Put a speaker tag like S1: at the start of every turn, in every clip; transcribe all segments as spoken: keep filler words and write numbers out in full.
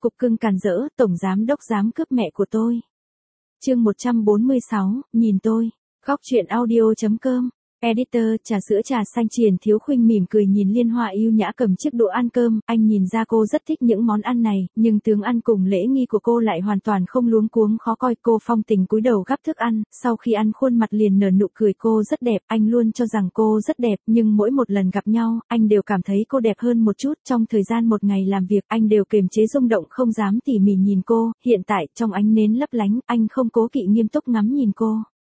S1: cục cưng càn rỡ, tổng giám đốc dám cướp mẹ của tôi. Chương một trăm bốn mươi sáu, nhìn tôi. Góc truyện audio chấm com. Editor, trà sữa trà xanh. Triển Thiếu Khuynh mỉm cười nhìn Liên Hoa yêu nhã cầm chiếc đũa ăn cơm, anh nhìn ra cô rất thích những món ăn này, nhưng tướng ăn cùng lễ nghi của cô lại hoàn toàn không luống cuống khó coi. Cô phong tình cúi đầu gắp thức ăn, sau khi ăn khuôn mặt liền nở nụ cười. Cô rất đẹp, anh luôn cho rằng cô rất đẹp, nhưng mỗi một lần gặp nhau, anh đều cảm thấy cô đẹp hơn một chút. Trong thời gian một ngày làm việc, anh đều kiềm chế rung động không dám tỉ mỉ nhìn cô. Hiện tại, trong ánh nến lấp lánh, anh không cố kỵ nghiêm túc ngắm nhìn cô.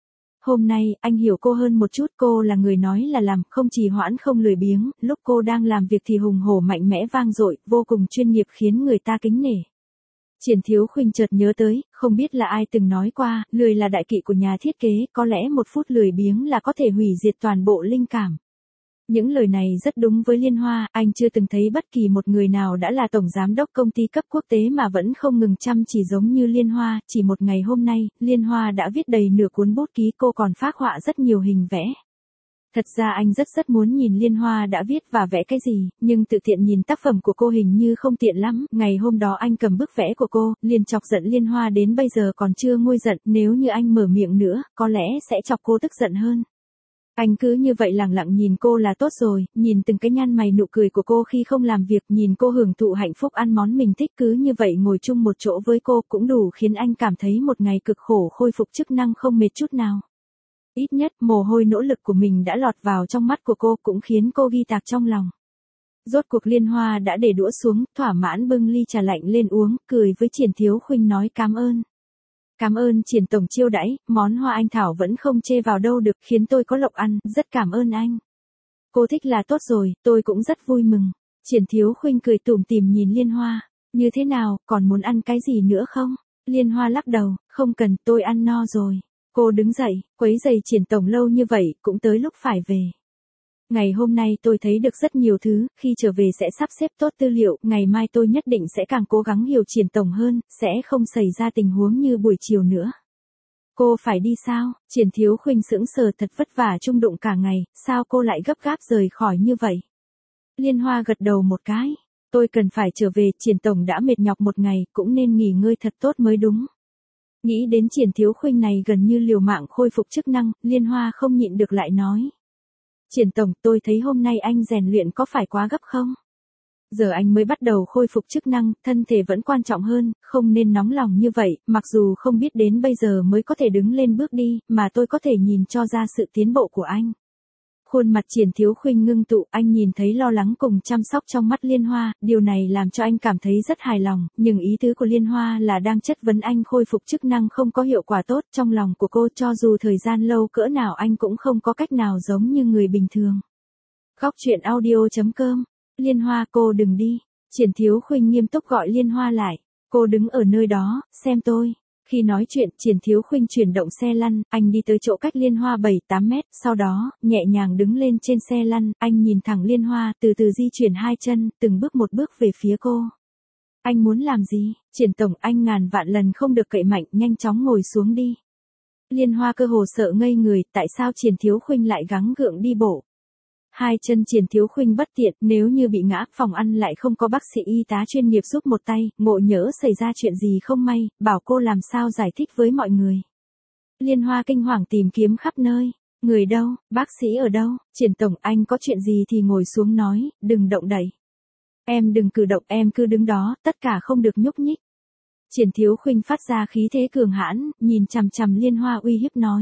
S1: Hôm nay, anh hiểu cô hơn một chút, cô là người nói là làm, không trì hoãn không lười biếng, lúc cô đang làm việc thì hùng hổ mạnh mẽ vang dội, vô cùng chuyên nghiệp khiến người ta kính nể. Triển Thiếu Khuynh chợt nhớ tới, không biết là ai từng nói qua, lười là đại kỵ của nhà thiết kế, có lẽ một phút lười biếng là có thể hủy diệt toàn bộ linh cảm. Những lời này rất đúng với Liên Hoa, anh chưa từng thấy bất kỳ một người nào đã là tổng giám đốc công ty cấp quốc tế mà vẫn không ngừng chăm chỉ giống như Liên Hoa. Chỉ một ngày hôm nay, Liên Hoa đã viết đầy nửa cuốn bút ký, cô còn phác họa rất nhiều hình vẽ. Thật ra anh rất rất muốn nhìn Liên Hoa đã viết và vẽ cái gì, nhưng tự tiện nhìn tác phẩm của cô hình như không tiện lắm. Ngày hôm đó anh cầm bức vẽ của cô, liền chọc giận Liên Hoa đến bây giờ còn chưa nguôi giận, nếu như anh mở miệng nữa, có lẽ sẽ chọc cô tức giận hơn. Anh cứ như vậy lẳng lặng nhìn cô là tốt rồi, nhìn từng cái nhăn mày nụ cười của cô khi không làm việc, nhìn cô hưởng thụ hạnh phúc ăn món mình thích, cứ như vậy ngồi chung một chỗ với cô cũng đủ khiến anh cảm thấy một ngày cực khổ khôi phục chức năng không mệt chút nào. Ít nhất mồ hôi nỗ lực của mình đã lọt vào trong mắt của cô cũng khiến cô ghi tạc trong lòng. Rốt cuộc Liên Hoa đã để đũa xuống, thỏa mãn bưng ly trà lạnh lên uống, cười với Triển Thiếu Khuynh nói cảm ơn. Cảm ơn Triển tổng chiêu đãi, món hoa anh thảo vẫn không chê vào đâu được, khiến tôi có lộc ăn, rất cảm ơn anh. Cô thích là tốt rồi, tôi cũng rất vui mừng. Triển Thiếu Khuynh cười tủm tỉm nhìn Liên Hoa, như thế nào, còn muốn ăn cái gì nữa không? Liên Hoa lắc đầu, không cần, tôi ăn no rồi. Cô đứng dậy, quấy giày Triển tổng lâu như vậy, cũng tới lúc phải về. Ngày hôm nay tôi thấy được rất nhiều thứ, khi trở về sẽ sắp xếp tốt tư liệu, ngày mai tôi nhất định sẽ càng cố gắng hiểu Triển tổng hơn, sẽ không xảy ra tình huống như buổi chiều nữa. Cô phải đi sao? Triển Thiếu Khuynh sững sờ, thật vất vả chung đụng cả ngày, sao cô lại gấp gáp rời khỏi như vậy? Liên Hoa gật đầu một cái, tôi cần phải trở về, Triển tổng đã mệt nhọc một ngày, cũng nên nghỉ ngơi thật tốt mới đúng. Nghĩ đến Triển Thiếu Khuynh này gần như liều mạng khôi phục chức năng, Liên Hoa không nhịn được lại nói. Triển tổng, tôi thấy hôm nay anh rèn luyện có phải quá gấp không? Giờ anh mới bắt đầu khôi phục chức năng, thân thể vẫn quan trọng hơn, không nên nóng lòng như vậy, mặc dù không biết đến bây giờ mới có thể đứng lên bước đi, mà tôi có thể nhìn cho ra sự tiến bộ của anh. Khuôn mặt Triển Thiếu Khuynh ngưng tụ, anh nhìn thấy lo lắng cùng chăm sóc trong mắt Liên Hoa, điều này làm cho anh cảm thấy rất hài lòng, nhưng ý tứ của Liên Hoa là đang chất vấn anh khôi phục chức năng không có hiệu quả tốt. Trong lòng của cô, cho dù thời gian lâu cỡ nào anh cũng không có cách nào giống như người bình thường. Góc truyện audio chấm com. Liên Hoa, cô đừng đi. Triển Thiếu Khuynh nghiêm túc gọi Liên Hoa lại. Cô đứng ở nơi đó, xem tôi. Khi nói chuyện, Triển Thiếu Khuynh chuyển động xe lăn, anh đi tới chỗ cách Liên Hoa bảy tám mét, sau đó, nhẹ nhàng đứng lên trên xe lăn, anh nhìn thẳng Liên Hoa, từ từ di chuyển hai chân, từng bước một bước về phía cô. Anh muốn làm gì? Triển tổng, anh ngàn vạn lần không được cậy mạnh, nhanh chóng ngồi xuống đi. Liên Hoa cơ hồ sợ ngây người, tại sao Triển Thiếu Khuynh lại gắng gượng đi bộ? Hai chân Triển Thiếu Khuynh bất tiện, nếu như bị ngã, phòng ăn lại không có bác sĩ y tá chuyên nghiệp giúp một tay, ngộ nhỡ xảy ra chuyện gì không may, bảo cô làm sao giải thích với mọi người. Liên Hoa kinh hoàng tìm kiếm khắp nơi, người đâu, bác sĩ ở đâu? Triển tổng, anh có chuyện gì thì ngồi xuống nói, đừng động đậy. Em đừng cử động, em cứ đứng đó, tất cả không được nhúc nhích. Triển Thiếu Khuynh phát ra khí thế cường hãn, nhìn chằm chằm Liên Hoa uy hiếp nói.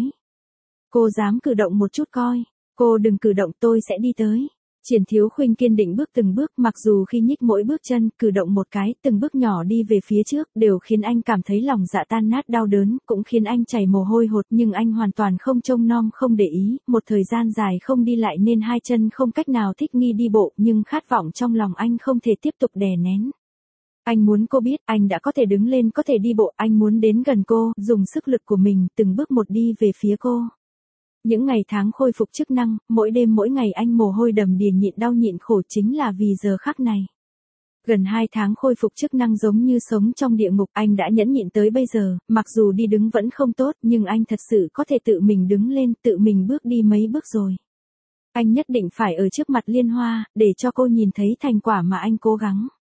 S1: Cô dám cử động một chút coi. Cô đừng cử động, tôi sẽ đi tới. Triển Thiếu Khuynh kiên định bước từng bước, mặc dù khi nhích mỗi bước chân, cử động một cái, từng bước nhỏ đi về phía trước, đều khiến anh cảm thấy lòng dạ tan nát đau đớn, cũng khiến anh chảy mồ hôi hột, nhưng anh hoàn toàn không trông nom không để ý, một thời gian dài không đi lại nên hai chân không cách nào thích nghi đi bộ, nhưng khát vọng trong lòng anh không thể tiếp tục đè nén. Anh muốn cô biết, anh đã có thể đứng lên, có thể đi bộ, anh muốn đến gần cô, dùng sức lực của mình, từng bước một đi về phía cô. Những ngày tháng khôi phục chức năng, mỗi đêm mỗi ngày anh mồ hôi đầm đìa nhịn đau nhịn khổ chính là vì giờ khắc này. Gần hai tháng khôi phục chức năng giống như sống trong địa ngục, anh đã nhẫn nhịn tới bây giờ, mặc dù đi đứng vẫn không tốt, nhưng anh thật sự có thể tự mình đứng lên, tự mình bước đi mấy bước rồi. Anh nhất định phải ở trước mặt Liên Hoa, để cho cô nhìn thấy thành quả mà anh cố gắng.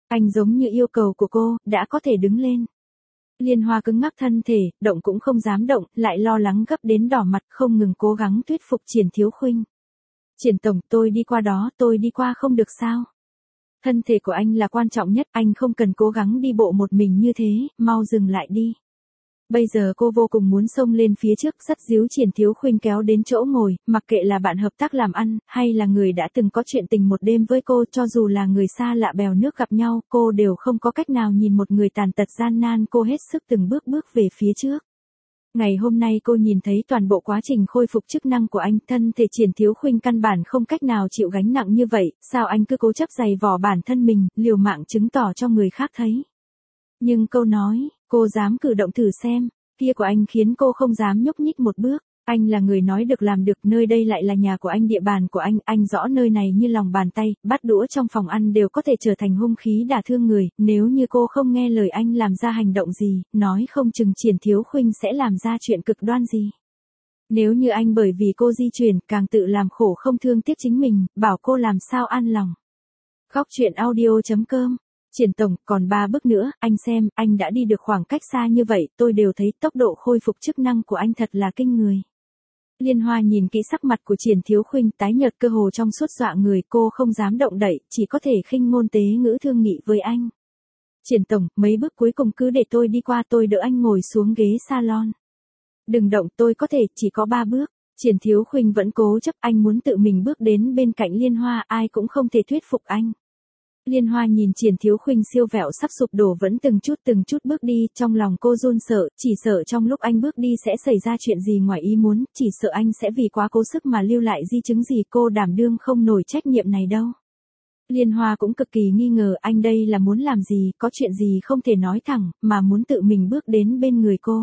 S1: Anh giống như yêu cầu của cô, đã có thể đứng lên. Liên Hoa cứng ngắc thân thể, động cũng không dám động, lại lo lắng gấp đến đỏ mặt, không ngừng cố gắng thuyết phục Triển Thiếu Khuynh. Triển tổng, tôi đi qua đó, tôi đi qua không được sao? Thân thể của anh là quan trọng nhất, anh không cần cố gắng đi bộ một mình như thế, mau dừng lại đi. Bây giờ cô vô cùng muốn xông lên phía trước, dắt díu Triển Thiếu Khuynh kéo đến chỗ ngồi, mặc kệ là bạn hợp tác làm ăn, hay là người đã từng có chuyện tình một đêm với cô, cho dù là người xa lạ bèo nước gặp nhau, cô đều không có cách nào nhìn một người tàn tật gian nan, cô hết sức từng bước bước về phía trước. Ngày hôm nay cô nhìn thấy toàn bộ quá trình khôi phục chức năng của anh, thân thể Triển Thiếu Khuynh căn bản không cách nào chịu gánh nặng như vậy, sao anh cứ cố chấp giày vò bản thân mình, liều mạng chứng tỏ cho người khác thấy. Nhưng câu nói, cô dám cử động thử xem, kia của anh khiến cô không dám nhúc nhích một bước. Anh là người nói được làm được, nơi đây lại là nhà của anh, địa bàn của anh, anh rõ nơi này như lòng bàn tay, bát đũa trong phòng ăn đều có thể trở thành hung khí đả thương người, nếu như cô không nghe lời anh làm ra hành động gì, nói không chừng Triển Thiếu Khuynh sẽ làm ra chuyện cực đoan gì. Nếu như anh bởi vì cô di chuyển, càng tự làm khổ không thương tiếc chính mình, bảo cô làm sao an lòng. Góc truyện audio chấm com. Triển tổng, còn ba bước nữa, anh xem, anh đã đi được khoảng cách xa như vậy, tôi đều thấy tốc độ khôi phục chức năng của anh thật là kinh người. Liên Hoa nhìn kỹ sắc mặt của Triển Thiếu Khuynh tái nhợt cơ hồ trong suốt dọa người, cô không dám động đậy, chỉ có thể khinh ngôn tế ngữ thương nghị với anh. Triển tổng, mấy bước cuối cùng cứ để tôi đi qua, tôi đỡ anh ngồi xuống ghế salon. Đừng động, tôi có thể, chỉ có ba bước. Triển Thiếu Khuynh vẫn cố chấp, anh muốn tự mình bước đến bên cạnh Liên Hoa, ai cũng không thể thuyết phục anh. Liên Hoa nhìn Triển Thiếu Khuynh siêu vẹo sắp sụp đổ vẫn từng chút từng chút bước đi, trong lòng cô run sợ, chỉ sợ trong lúc anh bước đi sẽ xảy ra chuyện gì ngoài ý muốn, chỉ sợ anh sẽ vì quá cố sức mà lưu lại di chứng gì, cô đảm đương không nổi trách nhiệm này đâu. Liên Hoa cũng cực kỳ nghi ngờ anh đây là muốn làm gì, có chuyện gì không thể nói thẳng, mà muốn tự mình bước đến bên người cô.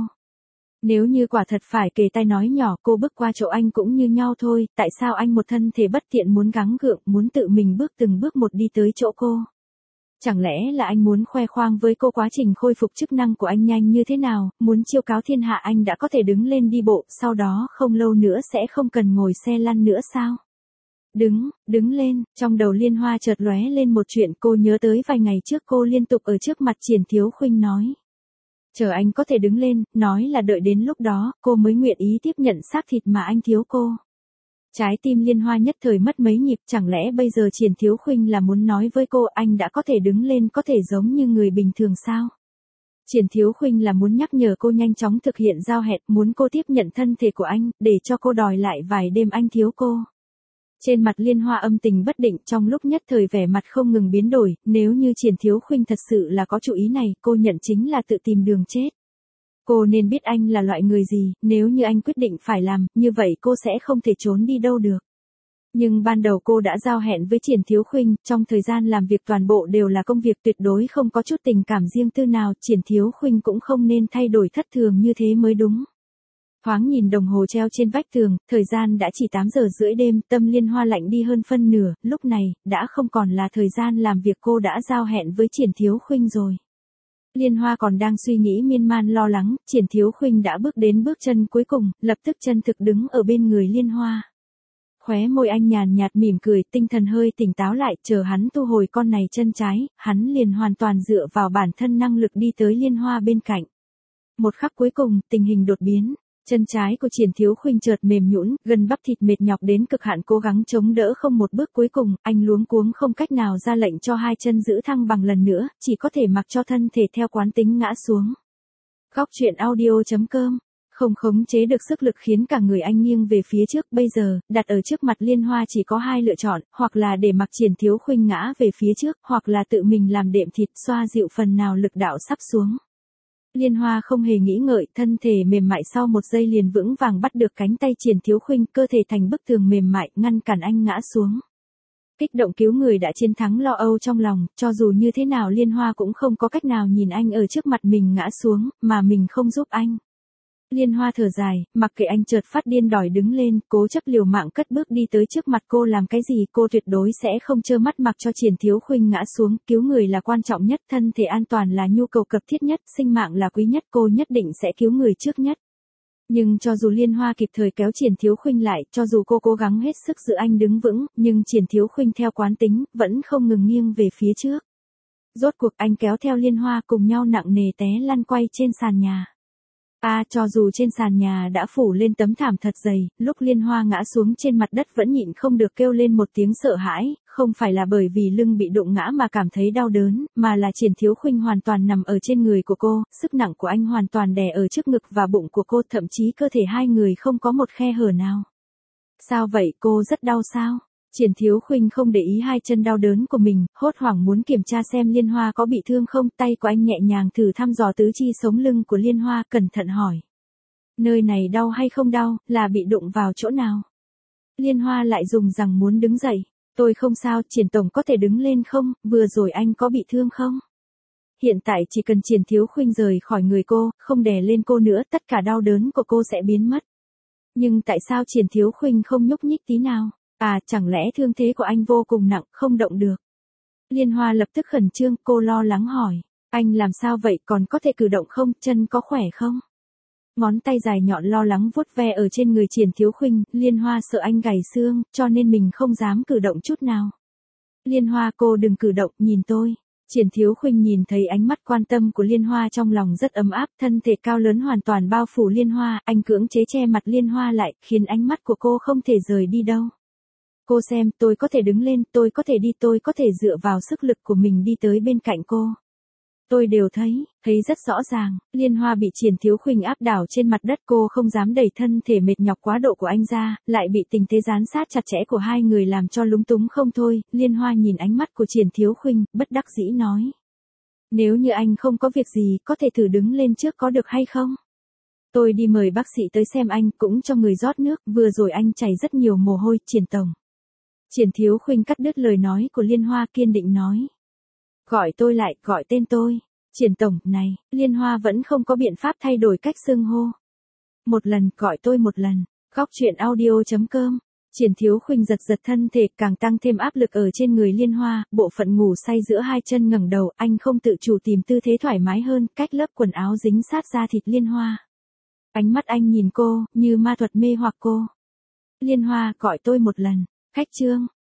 S1: Nếu như quả thật phải kề tai nói nhỏ, cô bước qua chỗ anh cũng như nhau thôi, tại sao anh một thân thể bất tiện muốn gắng gượng, muốn tự mình bước từng bước một đi tới chỗ cô? Chẳng lẽ là anh muốn khoe khoang với cô quá trình khôi phục chức năng của anh nhanh như thế nào, muốn chiêu cáo thiên hạ anh đã có thể đứng lên đi bộ, sau đó không lâu nữa sẽ không cần ngồi xe lăn nữa sao? Đứng, đứng lên, trong đầu Liên Hoa chợt lóe lên một chuyện, cô nhớ tới vài ngày trước cô liên tục ở trước mặt Triển Thiếu Khuynh nói. Chờ anh có thể đứng lên, nói là đợi đến lúc đó, cô mới nguyện ý tiếp nhận xác thịt mà anh thiếu cô. Trái tim Liên Hoa nhất thời mất mấy nhịp, chẳng lẽ bây giờ Triển Thiếu Khuynh là muốn nói với cô anh đã có thể đứng lên, có thể giống như người bình thường sao? Triển Thiếu Khuynh là muốn nhắc nhở cô nhanh chóng thực hiện giao hẹn, muốn cô tiếp nhận thân thể của anh, để cho cô đòi lại vài đêm anh thiếu cô. Trên mặt Liên Hoa âm tình bất định, trong lúc nhất thời vẻ mặt không ngừng biến đổi, nếu như Triển Thiếu Khuynh thật sự là có chủ ý này, cô nhận chính là tự tìm đường chết. Cô nên biết anh là loại người gì, nếu như anh quyết định phải làm, như vậy cô sẽ không thể trốn đi đâu được. Nhưng ban đầu cô đã giao hẹn với Triển Thiếu Khuynh, trong thời gian làm việc toàn bộ đều là công việc, tuyệt đối không có chút tình cảm riêng tư nào, Triển Thiếu Khuynh cũng không nên thay đổi thất thường như thế mới đúng. Thoáng nhìn đồng hồ treo trên vách tường, thời gian đã chỉ tám giờ rưỡi đêm, tâm Liên Hoa lạnh đi hơn phân nửa, lúc này, đã không còn là thời gian làm việc, cô đã giao hẹn với Triển Thiếu Khuynh rồi. Liên Hoa còn đang suy nghĩ miên man lo lắng, Triển Thiếu Khuynh đã bước đến bước chân cuối cùng, lập tức chân thực đứng ở bên người Liên Hoa. Khóe môi anh nhàn nhạt mỉm cười, tinh thần hơi tỉnh táo lại, chờ hắn thu hồi con này chân trái, hắn liền hoàn toàn dựa vào bản thân năng lực đi tới Liên Hoa bên cạnh. Một khắc cuối cùng, tình hình đột biến. Chân trái của Triển Thiếu Khuynh chợt mềm nhũn, gần bắp thịt mệt nhọc đến cực hạn cố gắng chống đỡ không một bước cuối cùng, anh luống cuống không cách nào ra lệnh cho hai chân giữ thăng bằng lần nữa, chỉ có thể mặc cho thân thể theo quán tính ngã xuống. Góc truyện audio chấm com. Không khống chế được sức lực khiến cả người anh nghiêng về phía trước, bây giờ, đặt ở trước mặt Liên Hoa chỉ có hai lựa chọn, hoặc là để mặc Triển Thiếu Khuynh ngã về phía trước, hoặc là tự mình làm đệm thịt xoa dịu phần nào lực đạo sắp xuống. Liên Hoa không hề nghĩ ngợi, thân thể mềm mại sau một giây liền vững vàng bắt được cánh tay Triển Thiếu Khuynh, cơ thể thành bức tường mềm mại, ngăn cản anh ngã xuống. Kích động cứu người đã chiến thắng lo âu trong lòng, cho dù như thế nào Liên Hoa cũng không có cách nào nhìn anh ở trước mặt mình ngã xuống, mà mình không giúp anh. Liên Hoa thở dài, mặc kệ anh chợt phát điên đòi đứng lên, cố chấp liều mạng cất bước đi tới trước mặt cô, làm cái gì cô tuyệt đối sẽ không trơ mắt mặc cho Triển Thiếu Khuynh ngã xuống, cứu người là quan trọng nhất, thân thể an toàn là nhu cầu cấp thiết nhất, sinh mạng là quý nhất, cô nhất định sẽ cứu người trước nhất. Nhưng cho dù Liên Hoa kịp thời kéo Triển Thiếu Khuynh lại, cho dù cô cố gắng hết sức giữ anh đứng vững, nhưng Triển Thiếu Khuynh theo quán tính, vẫn không ngừng nghiêng về phía trước. Rốt cuộc anh kéo theo Liên Hoa cùng nhau nặng nề té lăn quay trên sàn nhà. À, cho dù trên sàn nhà đã phủ lên tấm thảm thật dày, lúc Liên Hoa ngã xuống trên mặt đất vẫn nhịn không được kêu lên một tiếng sợ hãi, không phải là bởi vì lưng bị đụng ngã mà cảm thấy đau đớn, mà là Triển Thiếu Khuynh hoàn toàn nằm ở trên người của cô, sức nặng của anh hoàn toàn đè ở trước ngực và bụng của cô, thậm chí cơ thể hai người không có một khe hở nào. Sao vậy, cô rất đau sao? Triển Thiếu Khuynh không để ý hai chân đau đớn của mình, hốt hoảng muốn kiểm tra xem Liên Hoa có bị thương không, tay của anh nhẹ nhàng thử thăm dò tứ chi sống lưng của Liên Hoa, cẩn thận hỏi. Nơi này đau hay không đau, là bị đụng vào chỗ nào? Liên Hoa lại dùng rằng muốn đứng dậy. Tôi không sao, Triển tổng có thể đứng lên không, vừa rồi anh có bị thương không? Hiện tại chỉ cần Triển Thiếu Khuynh rời khỏi người cô, không đè lên cô nữa, tất cả đau đớn của cô sẽ biến mất. Nhưng tại sao Triển Thiếu Khuynh không nhúc nhích tí nào? À, chẳng lẽ thương thế của anh vô cùng nặng, không động được? Liên Hoa lập tức khẩn trương, cô lo lắng hỏi. Anh làm sao vậy, còn có thể cử động không, chân có khỏe không? Ngón tay dài nhọn lo lắng vuốt ve ở trên người Triển Thiếu Khuynh, Liên Hoa sợ anh gãy xương, cho nên mình không dám cử động chút nào. Liên Hoa, cô đừng cử động, nhìn tôi. Triển Thiếu Khuynh nhìn thấy ánh mắt quan tâm của Liên Hoa trong lòng rất ấm áp, thân thể cao lớn hoàn toàn bao phủ Liên Hoa, anh cưỡng chế che mặt Liên Hoa lại, khiến ánh mắt của cô không thể rời đi đâu. Cô xem, tôi có thể đứng lên, tôi có thể đi, tôi có thể dựa vào sức lực của mình đi tới bên cạnh cô. Tôi đều thấy, thấy rất rõ ràng, Liên Hoa bị Triển Thiếu Khuynh áp đảo trên mặt đất, cô không dám đẩy thân thể mệt nhọc quá độ của anh ra, lại bị tình thế gián sát chặt chẽ của hai người làm cho lúng túng không thôi. Liên Hoa nhìn ánh mắt của Triển Thiếu Khuynh, bất đắc dĩ nói. Nếu như anh không có việc gì, có thể thử đứng lên trước có được hay không? Tôi đi mời bác sĩ tới xem anh, cũng cho người rót nước, vừa rồi anh chảy rất nhiều mồ hôi, Triển tổng. Triển Thiếu Khuynh cắt đứt lời nói của Liên Hoa, kiên định nói. Gọi tôi lại, gọi tên tôi. Triển tổng, này, Liên Hoa vẫn không có biện pháp thay đổi cách xưng hô. Một lần, gọi tôi một lần. Góc truyện audio chấm com. Triển Thiếu Khuynh giật giật thân thể, càng tăng thêm áp lực ở trên người Liên Hoa, bộ phận ngủ say giữa hai chân ngẩng đầu, anh không tự chủ tìm tư thế thoải mái hơn, cách lớp quần áo dính sát da thịt Liên Hoa. Ánh mắt anh nhìn cô, như ma thuật mê hoặc cô. Liên Hoa, gọi tôi một lần. Khách trương.